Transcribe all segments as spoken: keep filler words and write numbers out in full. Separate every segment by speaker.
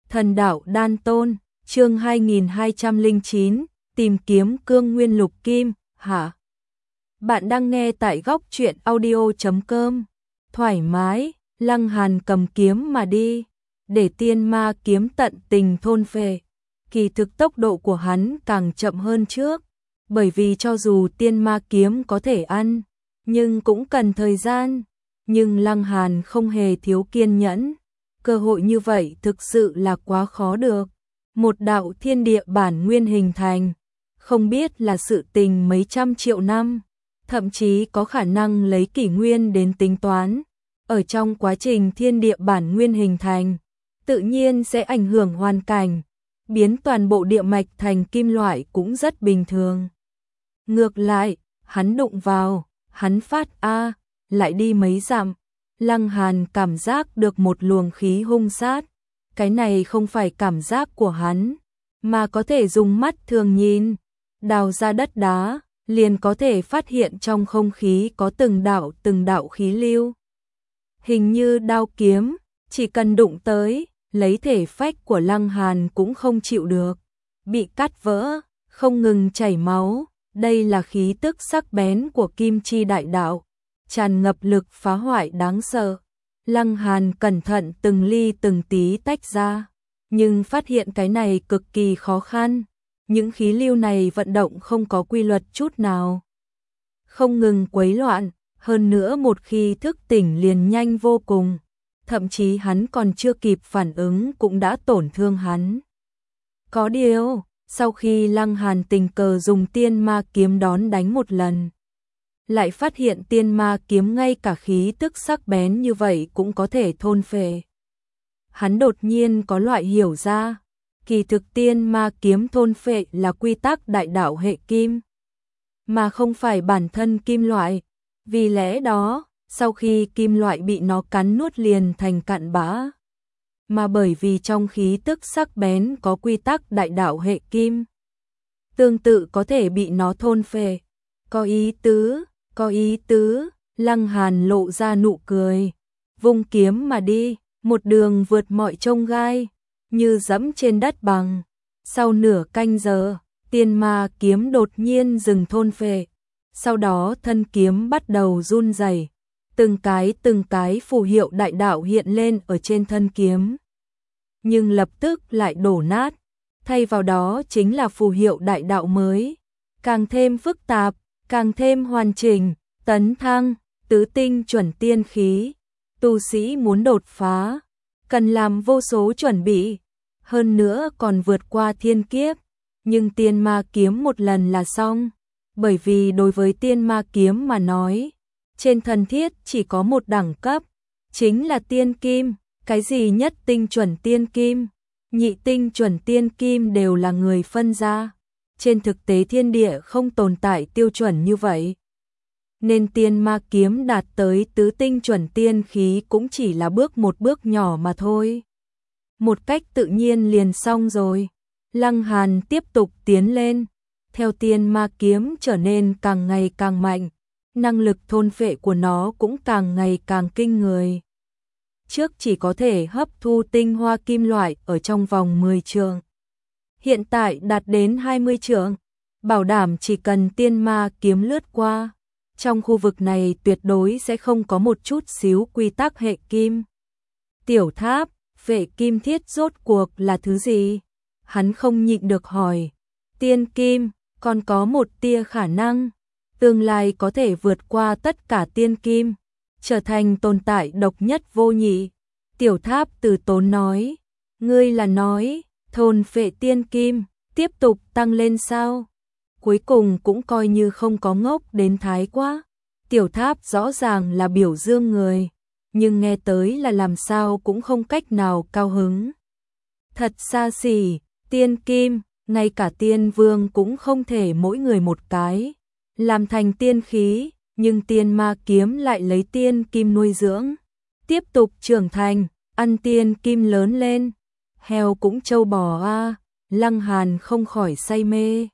Speaker 1: Thần đạo đan tôn, chương hai nghìn hai trăm lẻ chín, tìm kiếm cương nguyên lục kim, hả? Bạn đang nghe tại góc truyện audio chấm com. Thoải mái, Lăng Hàn cầm kiếm mà đi, để tiên ma kiếm tận tình thôn phệ. Kỳ thực tốc độ của hắn càng chậm hơn trước, bởi vì cho dù tiên ma kiếm có thể ăn, nhưng cũng cần thời gian. Nhưng Lăng Hàn không hề thiếu kiên nhẫn. Cơ hội như vậy thực sự là quá khó được. Một đạo thiên địa bản nguyên hình thành, không biết là sự tình mấy trăm triệu năm, thậm chí có khả năng lấy kỷ nguyên đến tính toán. Ở trong quá trình thiên địa bản nguyên hình thành, tự nhiên sẽ ảnh hưởng hoàn cảnh, biến toàn bộ địa mạch thành kim loại cũng rất bình thường. Ngược lại, hắn đụng vào, hắn phát a, lại đi mấy dặm. Lăng Hàn cảm giác được một luồng khí hung sát, cái này không phải cảm giác của hắn, mà có thể dùng mắt thường nhìn, đào ra đất đá, liền có thể phát hiện trong không khí có từng đạo từng đạo khí lưu. Hình như đao kiếm, chỉ cần đụng tới, lấy thể phách của Lăng Hàn cũng không chịu được, bị cắt vỡ, không ngừng chảy máu, đây là khí tức sắc bén của kim chi đại đạo, tràn ngập lực phá hoại đáng sợ. Lăng Hàn cẩn thận từng ly từng tí tách ra, nhưng phát hiện cái này cực kỳ khó khăn. Những khí lưu này vận động không có quy luật chút nào, không ngừng quấy loạn, hơn nữa một khi thức tỉnh liền nhanh vô cùng, thậm chí hắn còn chưa kịp phản ứng cũng đã tổn thương hắn. Có điều, sau khi Lăng Hàn tình cờ dùng tiên ma kiếm đón đánh một lần, lại phát hiện tiên ma kiếm ngay cả khí tức sắc bén như vậy cũng có thể thôn phệ. Hắn đột nhiên có loại hiểu ra, kỳ thực tiên ma kiếm thôn phệ là quy tắc đại đạo hệ kim, mà không phải bản thân kim loại. Vì lẽ đó, sau khi kim loại bị nó cắn nuốt liền thành cặn bã, mà bởi vì trong khí tức sắc bén có quy tắc đại đạo hệ kim, tương tự có thể bị nó thôn phệ. Có ý tứ, có ý tứ, Lăng Hàn lộ ra nụ cười, vung kiếm mà đi, một đường vượt mọi chông gai, như dẫm trên đất bằng. Sau nửa canh giờ, tiên ma kiếm đột nhiên dừng thôn phệ, sau đó thân kiếm bắt đầu run rẩy, từng cái từng cái phù hiệu đại đạo hiện lên ở trên thân kiếm, nhưng lập tức lại đổ nát, thay vào đó chính là phù hiệu đại đạo mới, càng thêm phức tạp, càng thêm hoàn chỉnh. Tấn thăng, tứ tinh chuẩn tiên khí, tu sĩ muốn đột phá, cần làm vô số chuẩn bị, hơn nữa còn vượt qua thiên kiếp, nhưng tiên ma kiếm một lần là xong, bởi vì đối với tiên ma kiếm mà nói, trên thần thiết chỉ có một đẳng cấp, chính là tiên kim. Cái gì nhất tinh chuẩn tiên kim, nhị tinh chuẩn tiên kim đều là người phân ra, trên thực tế thiên địa không tồn tại tiêu chuẩn như vậy, nên tiên ma kiếm đạt tới tứ tinh chuẩn tiên khí cũng chỉ là bước một bước nhỏ mà thôi. Một cách tự nhiên liền xong rồi. Lăng Hàn tiếp tục tiến lên, theo tiên ma kiếm trở nên càng ngày càng mạnh, năng lực thôn phệ của nó cũng càng ngày càng kinh người. Trước chỉ có thể hấp thu tinh hoa kim loại ở trong vòng mười trượng, hiện tại đạt đến hai mươi trượng, bảo đảm chỉ cần tiên ma kiếm lướt qua, trong khu vực này tuyệt đối sẽ không có một chút xíu quy tắc hệ kim. Tiểu Tháp, vệ kim thiết rốt cuộc là thứ gì? Hắn không nhịn được hỏi. Tiên kim, còn có một tia khả năng, tương lai có thể vượt qua tất cả tiên kim, trở thành tồn tại độc nhất vô nhị. Tiểu Tháp từ tốn nói, ngươi là nói, thôn phệ tiên kim, tiếp tục tăng lên sao? Cuối cùng cũng coi như không có ngốc đến thái quá. Tiểu Tháp rõ ràng là biểu dương người, nhưng nghe tới là làm sao cũng không cách nào cao hứng. Thật xa xỉ, tiên kim, ngay cả tiên vương cũng không thể mỗi người một cái làm thành tiên khí, nhưng tiên ma kiếm lại lấy tiên kim nuôi dưỡng, tiếp tục trưởng thành, ăn tiên kim lớn lên. Heo cũng trâu bò a, Lăng Hàn không khỏi say mê.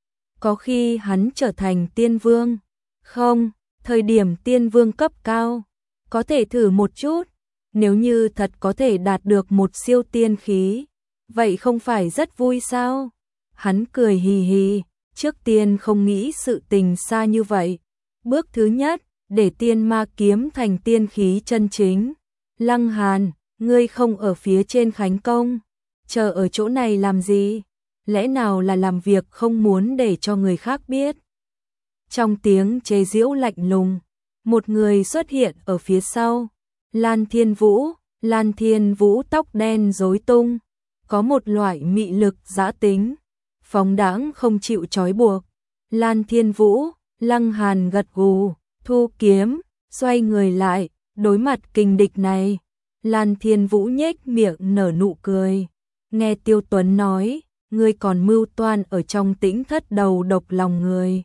Speaker 1: Có khi hắn trở thành tiên vương, không, thời điểm tiên vương cấp cao, có thể thử một chút, nếu như thật có thể đạt được một siêu tiên khí, vậy không phải rất vui sao? Hắn cười hì hì, trước tiên không nghĩ sự tình xa như vậy. Bước thứ nhất, để tiên ma kiếm thành tiên khí chân chính. Lăng Hàn, ngươi không ở phía trên Khánh Công, chờ ở chỗ này làm gì? Lẽ nào là làm việc không muốn để cho người khác biết? Trong tiếng chế giễu lạnh lùng, một người xuất hiện ở phía sau. Lan Thiên Vũ, Lan Thiên Vũ tóc đen rối tung, có một loại mị lực dã tính, phóng đãng không chịu trói buộc. Lan Thiên Vũ, Lăng Hàn gật gù, thu kiếm, xoay người lại, đối mặt kình địch này. Lan Thiên Vũ nhếch miệng nở nụ cười, nghe Tiêu Tuấn nói, ngươi còn mưu toan ở trong Tĩnh Thất đầu độc lòng người.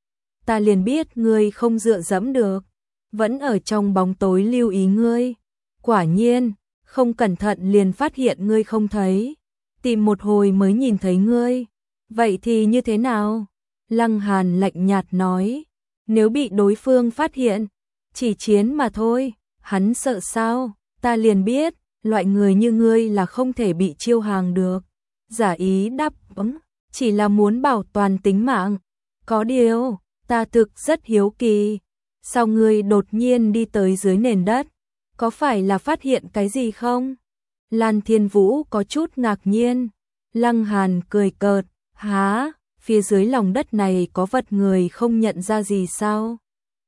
Speaker 1: Ta liền biết ngươi không dựa dẫm được, vẫn ở trong bóng tối lưu ý ngươi. Quả nhiên, không cẩn thận liền phát hiện ngươi không thấy, tìm một hồi mới nhìn thấy ngươi. Vậy thì như thế nào? Lăng Hàn lạnh nhạt nói, nếu bị đối phương phát hiện, chỉ chiến mà thôi, hắn sợ sao? Ta liền biết, loại người như ngươi là không thể bị chiêu hàng được. Giả ý đáp ứng, chỉ là muốn bảo toàn tính mạng. Có điều, ta thực rất hiếu kỳ, sao ngươi đột nhiên đi tới dưới nền đất? Có phải là phát hiện cái gì không? Lan Thiên Vũ có chút ngạc nhiên. Lăng Hàn cười cợt, há, phía dưới lòng đất này có vật người không nhận ra gì sao?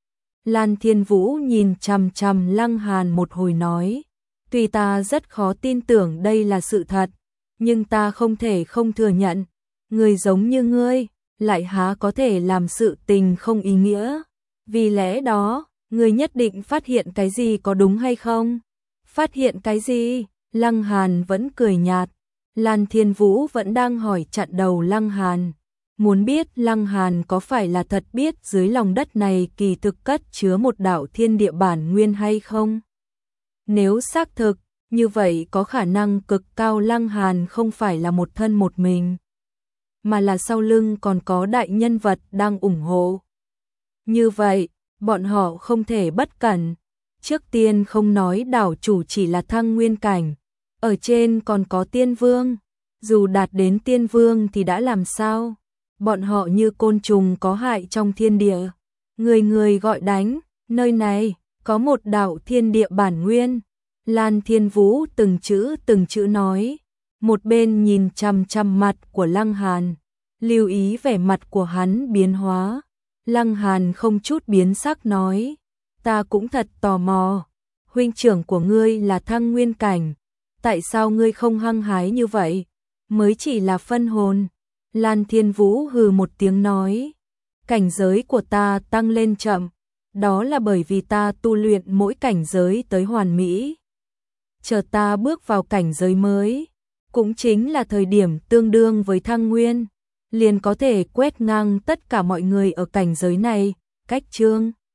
Speaker 1: Lan Thiên Vũ nhìn chằm chằm Lăng Hàn một hồi nói, tuy ta rất khó tin tưởng đây là sự thật, nhưng ta không thể không thừa nhận, người giống như ngươi, lại há có thể làm sự tình không ý nghĩa. Vì lẽ đó, ngươi nhất định phát hiện cái gì có đúng hay không? Phát hiện cái gì? Lăng Hàn vẫn cười nhạt. Lan Thiên Vũ vẫn đang hỏi chặn đầu Lăng Hàn, muốn biết Lăng Hàn có phải là thật biết dưới lòng đất này kỳ thực cất chứa một đạo thiên địa bản nguyên hay không? Nếu xác thực, như vậy có khả năng cực cao Lăng Hàn không phải là một thân một mình, mà là sau lưng còn có đại nhân vật đang ủng hộ. Như vậy, bọn họ không thể bất cẩn. Trước tiên không nói đảo chủ chỉ là thăng nguyên cảnh, ở trên còn có tiên vương, dù đạt đến tiên vương thì đã làm sao? Bọn họ như côn trùng có hại trong thiên địa, người người gọi đánh, nơi này có một đạo thiên địa bản nguyên. Lan Thiên Vũ từng chữ từng chữ nói, một bên nhìn chằm chằm mặt của Lăng Hàn, lưu ý vẻ mặt của hắn biến hóa. Lăng Hàn không chút biến sắc nói, ta cũng thật tò mò, huynh trưởng của ngươi là thăng nguyên cảnh, tại sao ngươi không hăng hái như vậy, mới chỉ là phân hồn. Lan Thiên Vũ hừ một tiếng nói, cảnh giới của ta tăng lên chậm, đó là bởi vì ta tu luyện mỗi cảnh giới tới hoàn mỹ. Chờ ta bước vào cảnh giới mới, cũng chính là thời điểm tương đương với thăng nguyên, liền có thể quét ngang tất cả mọi người ở cảnh giới này. Cách chương